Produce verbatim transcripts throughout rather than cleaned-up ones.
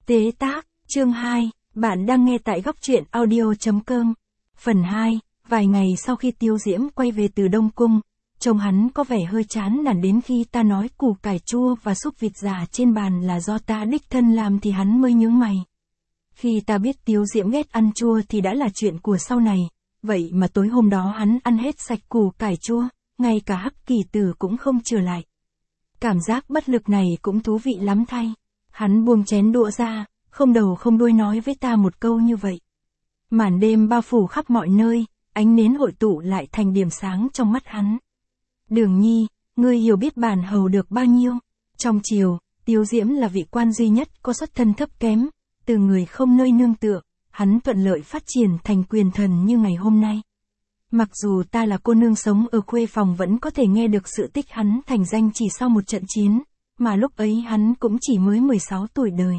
Tế tác, chương hai, bạn đang nghe tại góc truyện audio.com. Phần hai, vài ngày sau khi Tiêu Diễm quay về từ Đông Cung, trông hắn có vẻ hơi chán nản, đến khi ta nói củ cải chua và súp vịt già trên bàn là do ta đích thân làm thì hắn mới nhướng mày. Khi ta biết Tiêu Diễm ghét ăn chua thì đã là chuyện của sau này, vậy mà tối hôm đó hắn ăn hết sạch củ cải chua, ngay cả Hắc Kỳ Tử cũng không trở lại. Cảm giác bất lực này cũng thú vị lắm thay. Hắn buông chén đũa ra, không đầu không đuôi nói với ta một câu như vậy. Màn đêm bao phủ khắp mọi nơi, ánh nến hội tụ lại thành điểm sáng trong mắt hắn. Đường Nhi, ngươi hiểu biết bản hầu được bao nhiêu? Trong triều, Tiêu Diễm là vị quan duy nhất có xuất thân thấp kém, từ người không nơi nương tựa, hắn thuận lợi phát triển thành quyền thần như ngày hôm nay. Mặc dù ta là cô nương sống ở khuê phòng vẫn có thể nghe được sự tích hắn thành danh chỉ sau một trận chiến, mà lúc ấy hắn cũng chỉ mới mười sáu tuổi đời.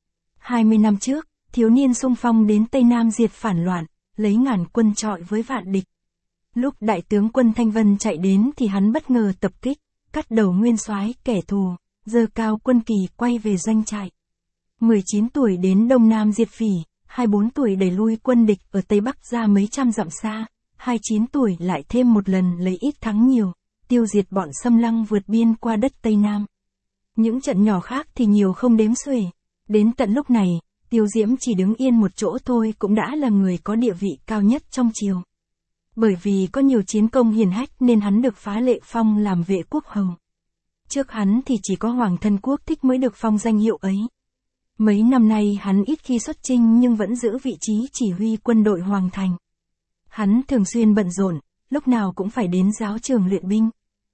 hai mươi năm trước, thiếu niên xung phong đến Tây Nam diệt phản loạn, lấy ngàn quân trọi với vạn địch. Lúc đại tướng quân Thanh Vân chạy đến thì hắn bất ngờ tập kích, cắt đầu nguyên soái kẻ thù, giơ cao quân kỳ quay về doanh trại. mười chín tuổi đến Đông Nam diệt phỉ, hai mươi bốn tuổi đẩy lui quân địch ở Tây Bắc ra mấy trăm dặm xa, hai mươi chín tuổi lại thêm một lần lấy ít thắng nhiều, tiêu diệt bọn Xâm Lăng vượt biên qua đất Tây Nam. Những trận nhỏ khác thì nhiều không đếm xuể. Đến tận lúc này, Tiêu Diễm chỉ đứng yên một chỗ thôi cũng đã là người có địa vị cao nhất trong triều. Bởi vì có nhiều chiến công hiển hách nên hắn được phá lệ phong làm vệ quốc hầu. Trước hắn thì chỉ có Hoàng thân Quốc Thích mới được phong danh hiệu ấy. Mấy năm nay hắn ít khi xuất chinh nhưng vẫn giữ vị trí chỉ huy quân đội Hoàng thành. Hắn thường xuyên bận rộn, lúc nào cũng phải đến giáo trường luyện binh.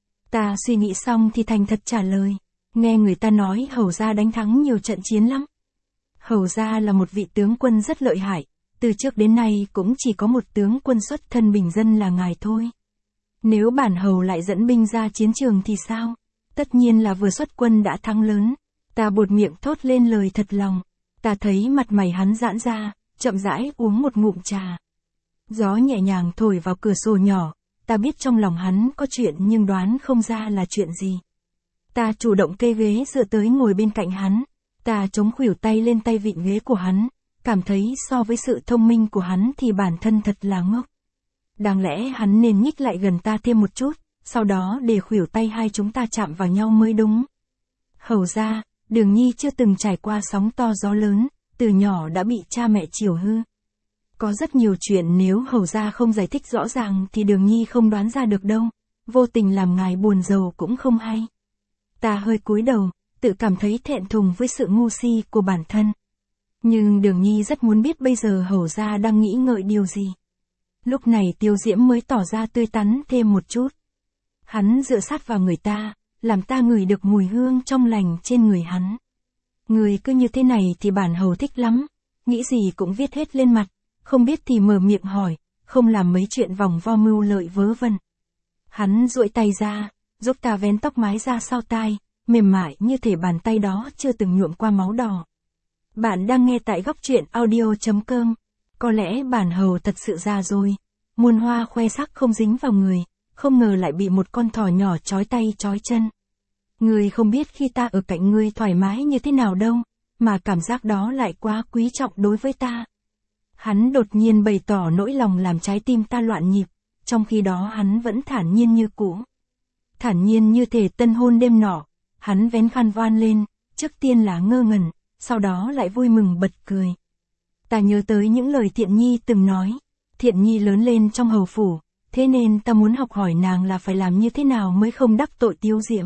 Ta suy nghĩ xong thì thành thật trả lời. Nghe người ta nói Hầu gia đánh thắng nhiều trận chiến lắm. Hầu gia là một vị tướng quân rất lợi hại, từ trước đến nay cũng chỉ có một tướng quân xuất thân bình dân là ngài thôi. Nếu bản hầu lại dẫn binh ra chiến trường thì sao? Tất nhiên là vừa xuất quân đã thắng lớn. Ta buột miệng thốt lên lời thật lòng. Ta thấy mặt mày hắn giãn ra, chậm rãi uống một ngụm trà. Gió nhẹ nhàng thổi vào cửa sổ nhỏ, ta biết trong lòng hắn có chuyện nhưng đoán không ra là chuyện gì. Ta chủ động kê ghế dựa tới ngồi bên cạnh hắn, ta chống khuỷu tay lên tay vịn ghế của hắn, cảm thấy so với sự thông minh của hắn thì bản thân thật là ngốc. Đáng lẽ hắn nên nhích lại gần ta thêm một chút, sau đó để khuỷu tay hai chúng ta chạm vào nhau mới đúng. Hầu gia, Đường Nhi chưa từng trải qua sóng to gió lớn, từ nhỏ đã bị cha mẹ chiều hư. Có rất nhiều chuyện nếu hầu gia không giải thích rõ ràng thì Đường Nhi không đoán ra được đâu, vô tình làm ngài buồn rầu cũng không hay. Ta hơi cúi đầu, tự cảm thấy thẹn thùng với sự ngu si của bản thân. Nhưng Đường Nhi rất muốn biết bây giờ hầu gia đang nghĩ ngợi điều gì. Lúc này Tiêu Diễm mới tỏ ra tươi tắn thêm một chút. Hắn dựa sát vào người ta, làm ta ngửi được mùi hương trong lành trên người hắn. Người cứ như thế này thì bản hầu thích lắm, nghĩ gì cũng viết hết lên mặt, không biết thì mở miệng hỏi, không làm mấy chuyện vòng vo mưu lợi vớ vẩn. Hắn duỗi tay ra, giúp ta vén tóc mái ra sau tai, mềm mại như thể bàn tay đó chưa từng nhuộm qua máu đỏ. Bạn đang nghe tại góc truyện audio.com. Có lẽ bản hầu thật sự già rồi, muôn hoa khoe sắc không dính vào người, không ngờ lại bị một con thỏ nhỏ trói tay trói chân. Ngươi không biết khi ta ở cạnh ngươi thoải mái như thế nào đâu, mà cảm giác đó lại quá quý trọng đối với ta. Hắn đột nhiên bày tỏ nỗi lòng làm trái tim ta loạn nhịp, trong khi đó hắn vẫn thản nhiên như cũ. Thản nhiên như thể tân hôn đêm nọ, hắn vén khăn voan lên, trước tiên là ngơ ngẩn, sau đó lại vui mừng bật cười. Ta nhớ tới những lời Thiện Nhi từng nói, Thiện Nhi lớn lên trong hầu phủ, thế nên ta muốn học hỏi nàng là phải làm như thế nào mới không đắc tội Tiêu Diễm.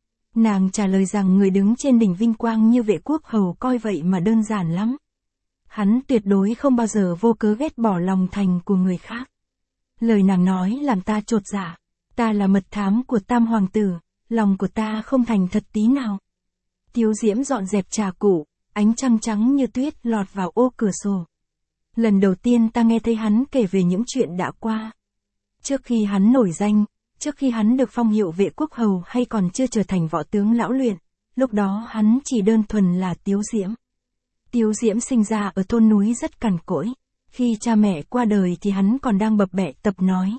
Nàng trả lời rằng người đứng trên đỉnh vinh quang như vệ quốc hầu coi vậy mà đơn giản lắm. Hắn tuyệt đối không bao giờ vô cớ ghét bỏ lòng thành của người khác. Lời nàng nói làm ta chột dạ. Ta là mật thám của Tam Hoàng tử, lòng của ta không thành thật tí nào. Tiêu Diễm dọn dẹp trà cụ, ánh trăng trắng như tuyết lọt vào ô cửa sổ. Lần đầu tiên ta nghe thấy hắn kể về những chuyện đã qua. Trước khi hắn nổi danh, trước khi hắn được phong hiệu vệ quốc hầu hay còn chưa trở thành võ tướng lão luyện, lúc đó hắn chỉ đơn thuần là Tiêu Diễm. Tiêu Diễm sinh ra ở thôn núi rất cằn cỗi, khi cha mẹ qua đời thì hắn còn đang bập bẹ tập nói.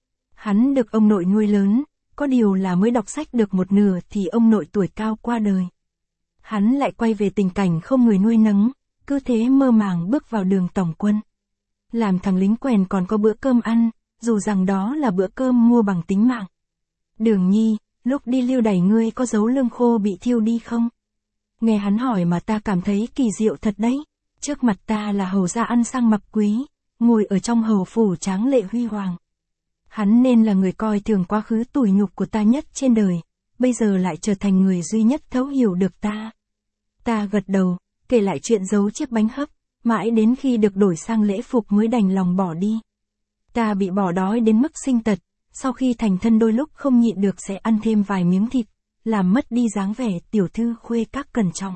Hắn được ông nội nuôi lớn, có điều là mới đọc sách được một nửa thì ông nội tuổi cao qua đời. Hắn lại quay về tình cảnh không người nuôi nấng, cứ thế mơ màng bước vào đường tổng quân. Làm thằng lính quèn còn có bữa cơm ăn, dù rằng đó là bữa cơm mua bằng tính mạng. Đường Nhi, lúc đi lưu đày ngươi có giấu lương khô bị thiêu đi không? Nghe hắn hỏi mà ta cảm thấy kỳ diệu thật đấy. Trước mặt ta là hầu gia ăn sang mặc quý, ngồi ở trong hầu phủ tráng lệ huy hoàng. Hắn nên là người coi thường quá khứ tủi nhục của ta nhất trên đời, bây giờ lại trở thành người duy nhất thấu hiểu được ta. Ta gật đầu, kể lại chuyện giấu chiếc bánh hấp, mãi đến khi được đổi sang lễ phục mới đành lòng bỏ đi. Ta bị bỏ đói đến mức sinh tật, sau khi thành thân đôi lúc không nhịn được sẽ ăn thêm vài miếng thịt, làm mất đi dáng vẻ tiểu thư khuê các cẩn trọng.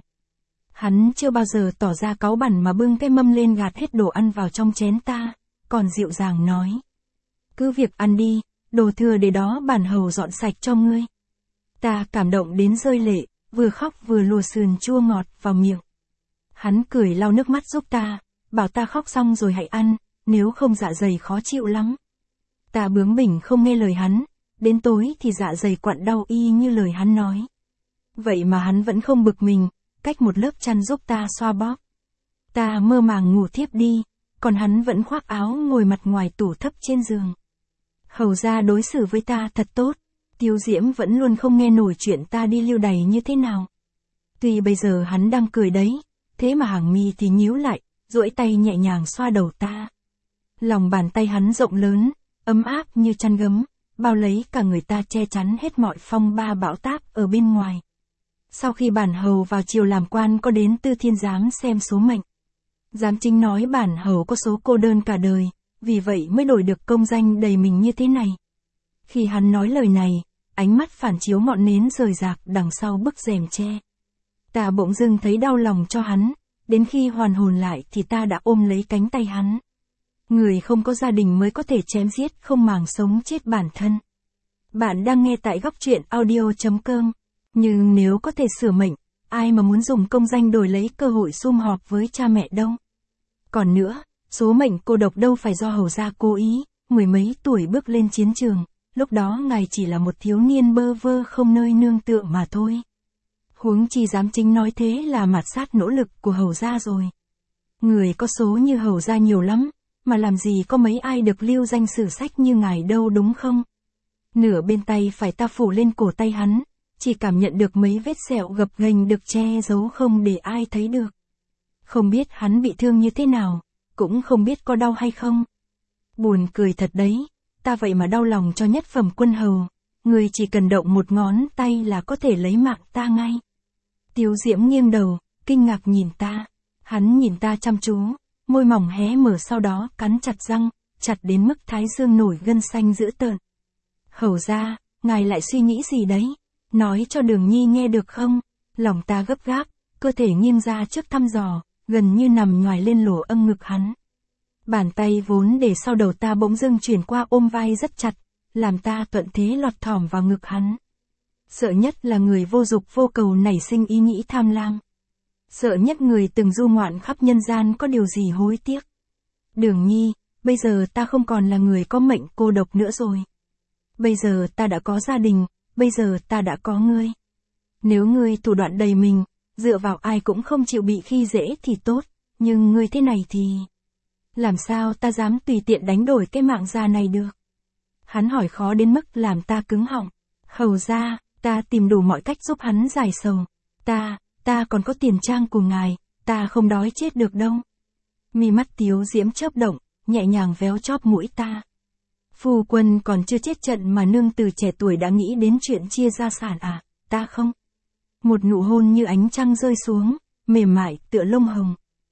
Hắn chưa bao giờ tỏ ra cáu bẳn mà bưng cái mâm lên gạt hết đồ ăn vào trong chén ta, còn dịu dàng nói. Cứ việc ăn đi, đồ thừa để đó bản hầu dọn sạch cho ngươi. Ta cảm động đến rơi lệ, vừa khóc vừa lùa sườn chua ngọt vào miệng. Hắn cười lau nước mắt giúp ta, bảo ta khóc xong rồi hãy ăn, nếu không dạ dày khó chịu lắm. Ta bướng bỉnh không nghe lời hắn, đến tối thì dạ dày quặn đau y như lời hắn nói. Vậy mà hắn vẫn không bực mình, cách một lớp chăn giúp ta xoa bóp. Ta mơ màng ngủ thiếp đi, còn hắn vẫn khoác áo ngồi mặt ngoài tủ thấp trên giường. Hầu gia đối xử với ta thật tốt, Tiêu Diễm vẫn luôn không nghe nổi chuyện ta đi lưu đày như thế nào. Tuy bây giờ hắn đang cười đấy, thế mà hàng mi thì nhíu lại, duỗi tay nhẹ nhàng xoa đầu ta. Lòng bàn tay hắn rộng lớn, ấm áp như chăn gấm, bao lấy cả người ta che chắn hết mọi phong ba bão táp ở bên ngoài. Sau khi bản hầu vào triều làm quan có đến Tư Thiên Giám xem số mệnh. Giám chính nói bản hầu có số cô đơn cả đời, vì vậy mới đổi được công danh đầy mình như thế này. Khi hắn nói lời này, ánh mắt phản chiếu ngọn nến rời rạc đằng sau bức rèm tre. Ta bỗng dưng thấy đau lòng cho hắn, đến khi hoàn hồn lại thì ta đã ôm lấy cánh tay hắn. Người không có gia đình mới có thể chém giết không màng sống chết bản thân. Bạn đang nghe tại góc truyện audio chấm com. Nhưng nếu có thể sửa mệnh, ai mà muốn dùng công danh đổi lấy cơ hội sum họp với cha mẹ đâu. Còn nữa, số mệnh cô độc đâu phải do hầu gia cố ý, mười mấy tuổi bước lên chiến trường, lúc đó ngài chỉ là một thiếu niên bơ vơ không nơi nương tựa mà thôi. Huống chi giám chính nói thế là mạt sát nỗ lực của hầu gia rồi. Người có số như hầu gia nhiều lắm, mà làm gì có mấy ai được lưu danh sử sách như ngài đâu đúng không? Nửa bên tay phải ta phủ lên cổ tay hắn, chỉ cảm nhận được mấy vết sẹo gập ghềnh được che giấu không để ai thấy được. Không biết hắn bị thương như thế nào, cũng không biết có đau hay không. Buồn cười thật đấy, ta vậy mà đau lòng cho nhất phẩm quân hầu, người chỉ cần động một ngón tay là có thể lấy mạng ta ngay. Tiêu Diễm nghiêng đầu, kinh ngạc nhìn ta, hắn nhìn ta chăm chú, môi mỏng hé mở sau đó cắn chặt răng, chặt đến mức thái dương nổi gân xanh dữ tợn. Hầu gia, ngài lại suy nghĩ gì đấy? Nói cho Đường Nhi nghe được không? Lòng ta gấp gáp, cơ thể nghiêng ra trước thăm dò, gần như nằm nhoài lên lỗ âng ngực hắn. Bàn tay vốn để sau đầu ta bỗng dưng chuyển qua ôm vai rất chặt, làm ta thuận thế lọt thỏm vào ngực hắn. Sợ nhất là người vô dục vô cầu nảy sinh ý nghĩ tham lam. Sợ nhất người từng du ngoạn khắp nhân gian có điều gì hối tiếc. Đường Nhi, bây giờ ta không còn là người có mệnh cô độc nữa rồi. Bây giờ ta đã có gia đình, bây giờ ta đã có ngươi. Nếu ngươi thủ đoạn đầy mình, dựa vào ai cũng không chịu bị khi dễ thì tốt, nhưng ngươi thế này thì... Làm sao ta dám tùy tiện đánh đổi cái mạng già này được? Hắn hỏi khó đến mức làm ta cứng họng. Hầu gia, ta tìm đủ mọi cách giúp hắn giải sầu. Ta, ta còn có tiền trang của ngài, ta không đói chết được đâu. Mi mắt Tiếu Diễm chớp động, nhẹ nhàng véo chóp mũi ta. Phu quân còn chưa chết trận mà nương từ trẻ tuổi đã nghĩ đến chuyện chia gia sản à, ta không. Một nụ hôn như ánh trăng rơi xuống, mềm mại tựa lông hồng.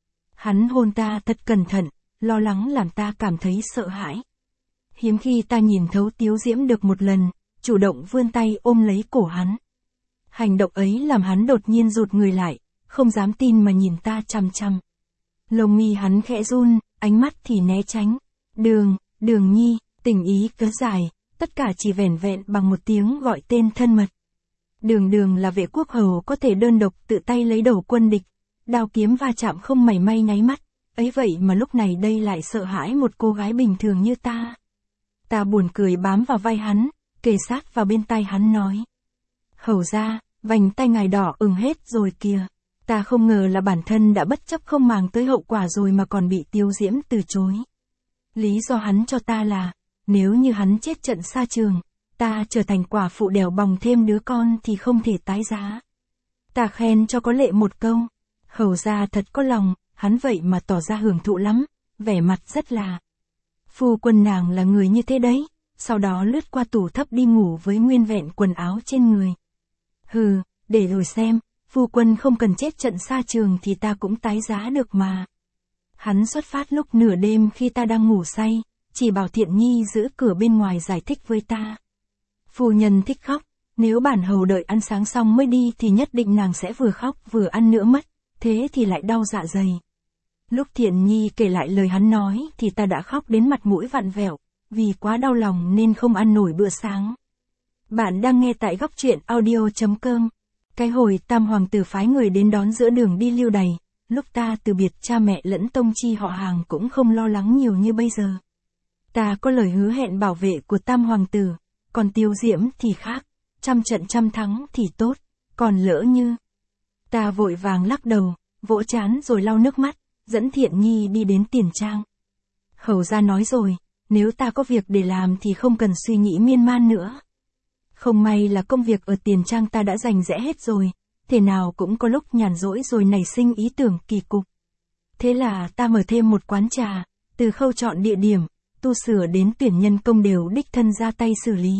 Hắn hôn ta thật cẩn thận, lo lắng làm ta cảm thấy sợ hãi. Hiếm khi ta nhìn thấu Tiếu Diễm được một lần, chủ động vươn tay ôm lấy cổ hắn. Hành động ấy làm hắn đột nhiên rụt người lại, không dám tin mà nhìn ta chằm chằm. Lông mi hắn khẽ run, ánh mắt thì né tránh. Đường, Đường Nhi, tình ý cớ dài, tất cả chỉ vẻn vẹn bằng một tiếng gọi tên thân mật. Đường Đường là vệ quốc hầu có thể đơn độc tự tay lấy đầu quân địch, đao kiếm va chạm không mảy may nháy mắt, ấy vậy mà lúc này đây lại sợ hãi một cô gái bình thường như ta. Ta buồn cười bám vào vai hắn, kề sát vào bên tai hắn nói. Hầu gia, vành tay ngài đỏ ửng hết rồi kìa. Ta không ngờ là bản thân đã bất chấp không màng tới hậu quả rồi mà còn bị Tiêu Diễm từ chối. Lý do hắn cho ta là, nếu như hắn chết trận xa trường, ta trở thành quả phụ đèo bòng thêm đứa con thì không thể tái giá. Ta khen cho có lệ một câu, Hầu gia thật có lòng, hắn vậy mà tỏ ra hưởng thụ lắm, vẻ mặt rất là. Phu quân nàng là người như thế đấy, sau đó lướt qua tủ thấp đi ngủ với nguyên vẹn quần áo trên người. Hừ, để rồi xem, phu quân không cần chết trận xa trường thì ta cũng tái giá được mà. Hắn xuất phát lúc nửa đêm khi ta đang ngủ say, chỉ bảo Thiện Nhi giữ cửa bên ngoài giải thích với ta. Phu nhân thích khóc, nếu bản hầu đợi ăn sáng xong mới đi thì nhất định nàng sẽ vừa khóc vừa ăn nữa mất, thế thì lại đau dạ dày. Lúc Thiện Nhi kể lại lời hắn nói thì ta đã khóc đến mặt mũi vặn vẹo, vì quá đau lòng nên không ăn nổi bữa sáng. Bạn đang nghe tại góc truyện audio chấm com. Cái hồi Tam hoàng tử phái người đến đón giữa đường đi lưu đày, lúc ta từ biệt cha mẹ lẫn tông chi họ hàng cũng không lo lắng nhiều như bây giờ. Ta có lời hứa hẹn bảo vệ của Tam hoàng tử, còn Tiêu Diễm thì khác, trăm trận trăm thắng thì tốt, còn lỡ như. Ta vội vàng lắc đầu, vỗ trán rồi lau nước mắt, dẫn Thiện Nhi đi đến tiền trang. Hầu gia nói rồi, nếu ta có việc để làm thì không cần suy nghĩ miên man nữa. Không may là công việc ở tiền trang ta đã dành dẽ hết rồi, thế nào cũng có lúc nhàn rỗi rồi nảy sinh ý tưởng kỳ cục. Thế là ta mở thêm một quán trà, từ khâu chọn địa điểm, tu sửa đến tuyển nhân công đều đích thân ra tay xử lý.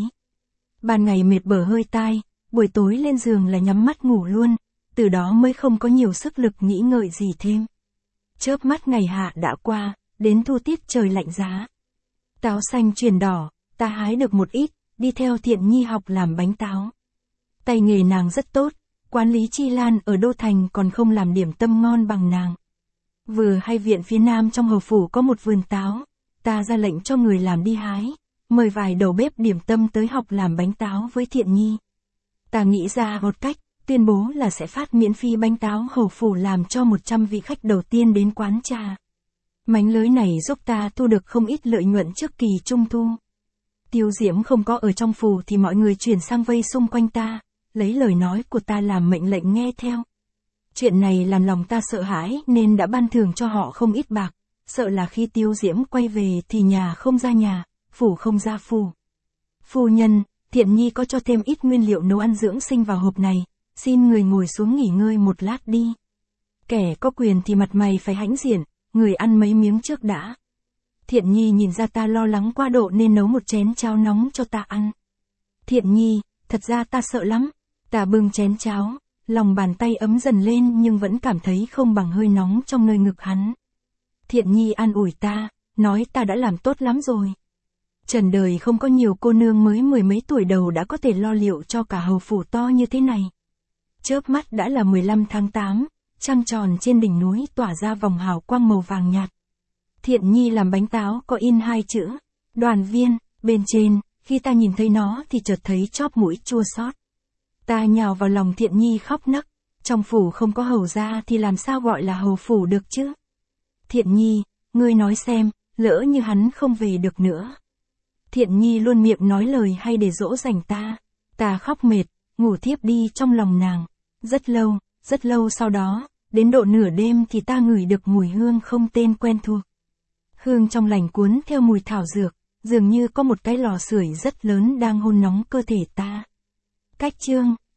Ban ngày mệt bở hơi tai, buổi tối lên giường là nhắm mắt ngủ luôn, từ đó mới không có nhiều sức lực nghĩ ngợi gì thêm. Chớp mắt ngày hạ đã qua, đến thu tiết trời lạnh giá. Táo xanh chuyển đỏ, ta hái được một ít, đi theo Thiện Nhi học làm bánh táo. Tay nghề nàng rất tốt, quán Lý Chi Lan ở Đô Thành còn không làm điểm tâm ngon bằng nàng. Vừa hay viện phía nam trong hầu phủ có một vườn táo, ta ra lệnh cho người làm đi hái, mời vài đầu bếp điểm tâm tới học làm bánh táo với Thiện Nhi. Ta nghĩ ra một cách, tuyên bố là sẽ phát miễn phí bánh táo hầu phủ làm cho một trăm vị khách đầu tiên đến quán trà. Mánh lưới này giúp ta thu được không ít lợi nhuận trước kỳ trung thu. Tiêu Diễm không có ở trong phủ thì mọi người chuyển sang vây xung quanh ta, lấy lời nói của ta làm mệnh lệnh nghe theo. Chuyện này làm lòng ta sợ hãi nên đã ban thưởng cho họ không ít bạc, sợ là khi Tiêu Diễm quay về thì nhà không ra nhà, phủ không ra phủ. Phu nhân, Thiện Nhi có cho thêm ít nguyên liệu nấu ăn dưỡng sinh vào hộp này, xin người ngồi xuống nghỉ ngơi một lát đi. Kẻ có quyền thì mặt mày phải hãnh diện, người ăn mấy miếng trước đã. Thiện Nhi nhìn ra ta lo lắng quá độ nên nấu một chén cháo nóng cho ta ăn. Thiện Nhi, thật ra ta sợ lắm. Ta bưng chén cháo, lòng bàn tay ấm dần lên nhưng vẫn cảm thấy không bằng hơi nóng trong nơi ngực hắn. Thiện Nhi an ủi ta, nói ta đã làm tốt lắm rồi. Trần đời không có nhiều cô nương mới mười mấy tuổi đầu đã có thể lo liệu cho cả hầu phủ to như thế này. Chớp mắt đã là mười lăm tháng tám, trăng tròn trên đỉnh núi tỏa ra vòng hào quang màu vàng nhạt. Thiện Nhi làm bánh táo có in hai chữ, Đoàn Viên, bên trên, khi ta nhìn thấy nó thì chợt thấy chóp mũi chua xót. Ta nhào vào lòng Thiện Nhi khóc nấc, trong phủ không có hầu gia thì làm sao gọi là hầu phủ được chứ? Thiện Nhi, ngươi nói xem, lỡ như hắn không về được nữa. Thiện Nhi luôn miệng nói lời hay để dỗ dành ta. Ta khóc mệt, ngủ thiếp đi trong lòng nàng. Rất lâu, rất lâu sau đó, đến độ nửa đêm thì ta ngửi được mùi hương không tên quen thuộc. Hương trong lành cuốn theo mùi thảo dược, dường như có một cái lò sưởi rất lớn đang hôn nóng cơ thể ta. Cách chương